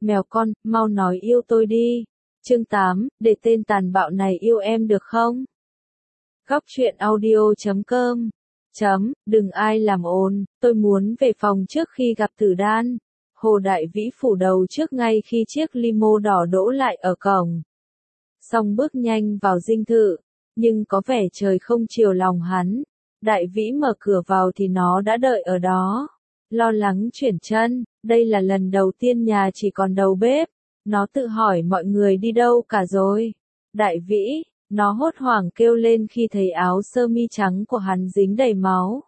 Mèo con, mau nói yêu tôi đi. Chương 8, để tên tàn bạo này yêu em được không? Góc truyện audio.com. Đừng ai làm ồn, tôi muốn về phòng trước khi gặp Tử Đan. Hồ Đại Vĩ phủ đầu trước ngay khi chiếc limo đỏ đỗ lại ở cổng. Xong bước nhanh vào dinh thự, nhưng có vẻ trời không chiều lòng hắn. Đại Vĩ mở cửa vào thì nó đã đợi ở đó. Lo lắng chuyển chân, đây là lần đầu tiên nhà chỉ còn đầu bếp. Nó tự hỏi mọi người đi đâu cả rồi. Đại Vĩ, nó hốt hoảng kêu lên khi thấy áo sơ mi trắng của hắn dính đầy máu.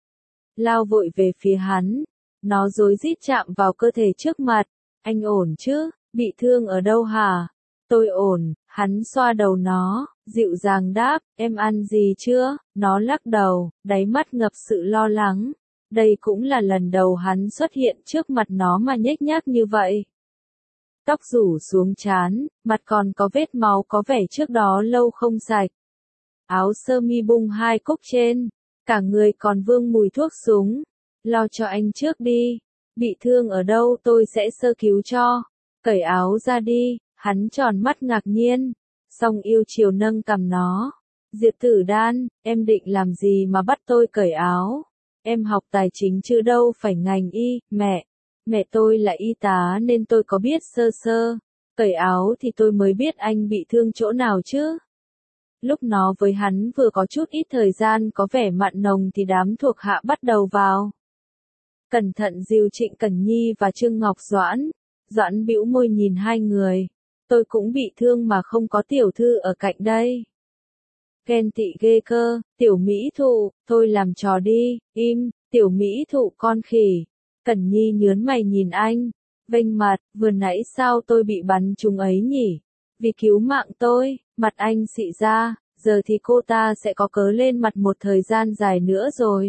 Lao vội về phía hắn. Nó rối rít chạm vào cơ thể trước mặt. Anh ổn chứ, bị thương ở đâu hả? Tôi ổn, hắn xoa đầu nó, dịu dàng đáp, em ăn gì chưa? Nó lắc đầu, đáy mắt ngập sự lo lắng. Đây cũng là lần đầu hắn xuất hiện trước mặt nó mà nhếch nhác như vậy. Tóc rủ xuống trán, mặt còn có vết máu có vẻ trước đó lâu không sạch. Áo sơ mi bung hai cúc trên, cả người còn vương mùi thuốc súng. Lo cho anh trước đi, bị thương ở đâu tôi sẽ sơ cứu cho. Cởi áo ra đi, hắn tròn mắt ngạc nhiên. Song yêu chiều nâng cằm nó. Diệp Tử Đan, em định làm gì mà bắt tôi cởi áo? Em học tài chính chứ đâu phải ngành y, mẹ tôi là y tá nên tôi có biết sơ sơ. Cởi áo thì tôi mới biết anh bị thương chỗ nào chứ. Lúc nó với hắn vừa có chút ít thời gian có vẻ mặn nồng thì đám thuộc hạ bắt đầu vào. Cẩn thận dìu Trịnh Cẩn Nhi và Trương Ngọc Doãn. Doãn bĩu môi nhìn hai người. Tôi cũng bị thương mà không có tiểu thư ở cạnh đây. Ghen tị ghê cơ, tiểu mỹ thụ, thôi làm trò đi, im, tiểu mỹ thụ con khỉ. Cẩn Nhi nhớn mày nhìn anh, vênh mặt, vừa nãy sao tôi bị bắn trúng ấy nhỉ? Vì cứu mạng tôi, mặt anh xị ra, giờ thì cô ta sẽ có cớ lên mặt một thời gian dài nữa rồi.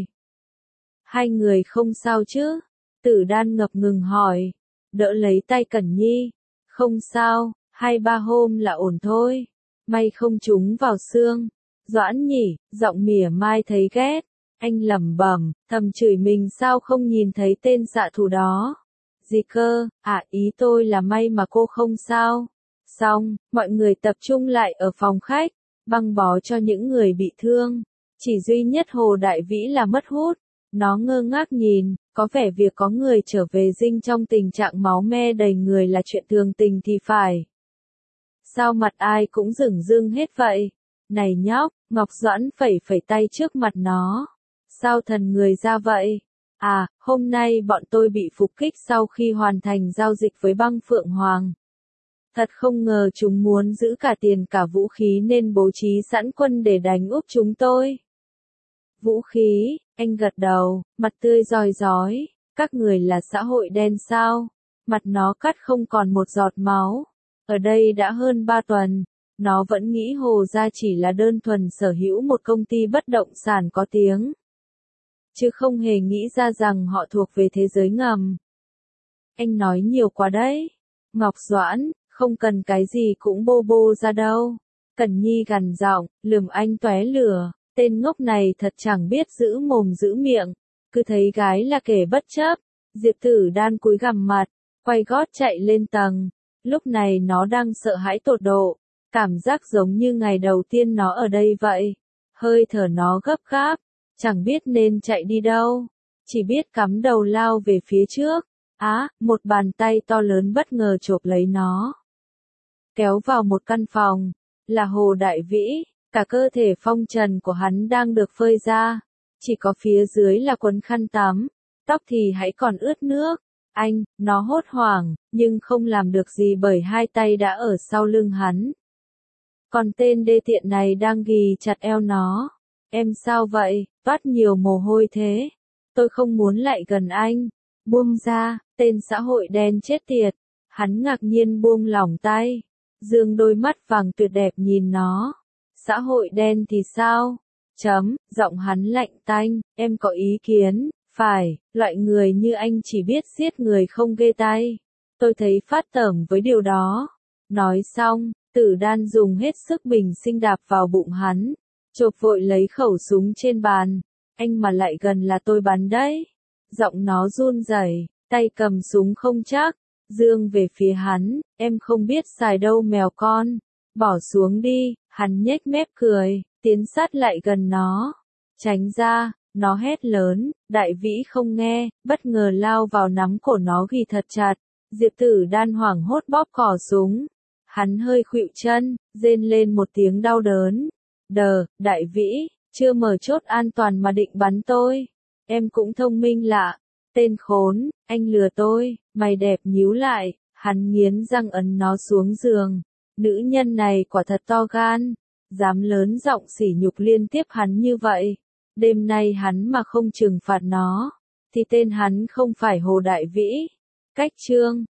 Hai người không sao chứ? Tử Đan ngập ngừng hỏi, đỡ lấy tay Cẩn Nhi. Không sao, 2-3 hôm là ổn thôi. May không trúng vào xương. Doãn nhỉ, giọng mỉa mai thấy ghét. Anh lẩm bẩm, thầm chửi mình sao không nhìn thấy tên xạ thủ đó. Gì cơ, ý tôi là may mà cô không sao. Xong, mọi người tập trung lại ở phòng khách, băng bó cho những người bị thương. Chỉ duy nhất Hồ Đại Vĩ là mất hút. Nó ngơ ngác nhìn, có vẻ việc có người trở về dinh trong tình trạng máu me đầy người là chuyện thường tình thì phải. Sao mặt ai cũng rửng rưng hết vậy? Này nhóc, Ngọc Doãn phẩy phẩy tay trước mặt nó. Sao thần người ra vậy? Hôm nay bọn tôi bị phục kích sau khi hoàn thành giao dịch với băng Phượng Hoàng. Thật không ngờ chúng muốn giữ cả tiền cả vũ khí nên bố trí sẵn quân để đánh úp chúng tôi. Vũ khí, anh gật đầu, mặt tươi rói rói, các người là xã hội đen sao? Mặt nó cắt không còn một giọt máu. Ở đây đã hơn 3 tuần, nó vẫn nghĩ Hồ gia chỉ là đơn thuần sở hữu một công ty bất động sản có tiếng. Chứ không hề nghĩ ra rằng họ thuộc về thế giới ngầm. Anh nói nhiều quá đấy. Ngọc Doãn, không cần cái gì cũng bô bô ra đâu. Cẩn Nhi gằn giọng, lườm anh tóe lửa. Tên ngốc này thật chẳng biết giữ mồm giữ miệng. Cứ thấy gái là kẻ bất chấp. Diệp Tử Đan cúi gằm mặt, quay gót chạy lên tầng. Lúc này nó đang sợ hãi tột độ. Cảm giác giống như ngày đầu tiên nó ở đây vậy. Hơi thở nó gấp gáp. Chẳng biết nên chạy đi đâu. Chỉ biết cắm đầu lao về phía trước. Một bàn tay to lớn bất ngờ chộp lấy nó. Kéo vào một căn phòng. Là Hồ Đại Vĩ. Cả cơ thể phong trần của hắn đang được phơi ra. Chỉ có phía dưới là quấn khăn tắm. Tóc thì hãy còn ướt nước. Nó hốt hoảng, nhưng không làm được gì bởi hai tay đã ở sau lưng hắn. Còn tên đê tiện này đang ghì chặt eo nó. Em sao vậy, toát nhiều mồ hôi thế? Tôi không muốn lại gần anh. Buông ra, tên xã hội đen chết tiệt. Hắn ngạc nhiên buông lỏng tay. Dương đôi mắt vàng tuyệt đẹp nhìn nó. Xã hội đen thì sao? Giọng hắn lạnh tanh, em có ý kiến, phải, loại người như anh chỉ biết giết người không ghê tay. Tôi thấy phát tởm với điều đó. Nói xong, Tử Đan dùng hết sức bình sinh đạp vào bụng hắn. Chộp vội lấy khẩu súng trên bàn. Anh mà lại gần là tôi bắn đấy. Giọng nó run rẩy, tay cầm súng không chắc. dương về phía hắn, em không biết xài đâu mèo con, bỏ xuống đi, hắn nhếch mép cười, tiến sát lại gần nó, tránh ra, nó hét lớn, Đại Vĩ không nghe, bất ngờ lao vào nắm cổ nó ghi thật chặt, Diệp Tử Đan hoảng hốt bóp cò súng, hắn hơi khuỵu chân, rên lên một tiếng đau đớn, Đại Vĩ, chưa mở chốt an toàn mà định bắn tôi, em cũng thông minh lạ, tên khốn, anh lừa tôi, mày đẹp nhíu lại, hắn nghiến răng ấn nó xuống giường, nữ nhân này quả thật to gan, dám lớn giọng sỉ nhục liên tiếp hắn như vậy, đêm nay hắn mà không trừng phạt nó, thì tên hắn không phải Hồ Đại Vĩ, cách chương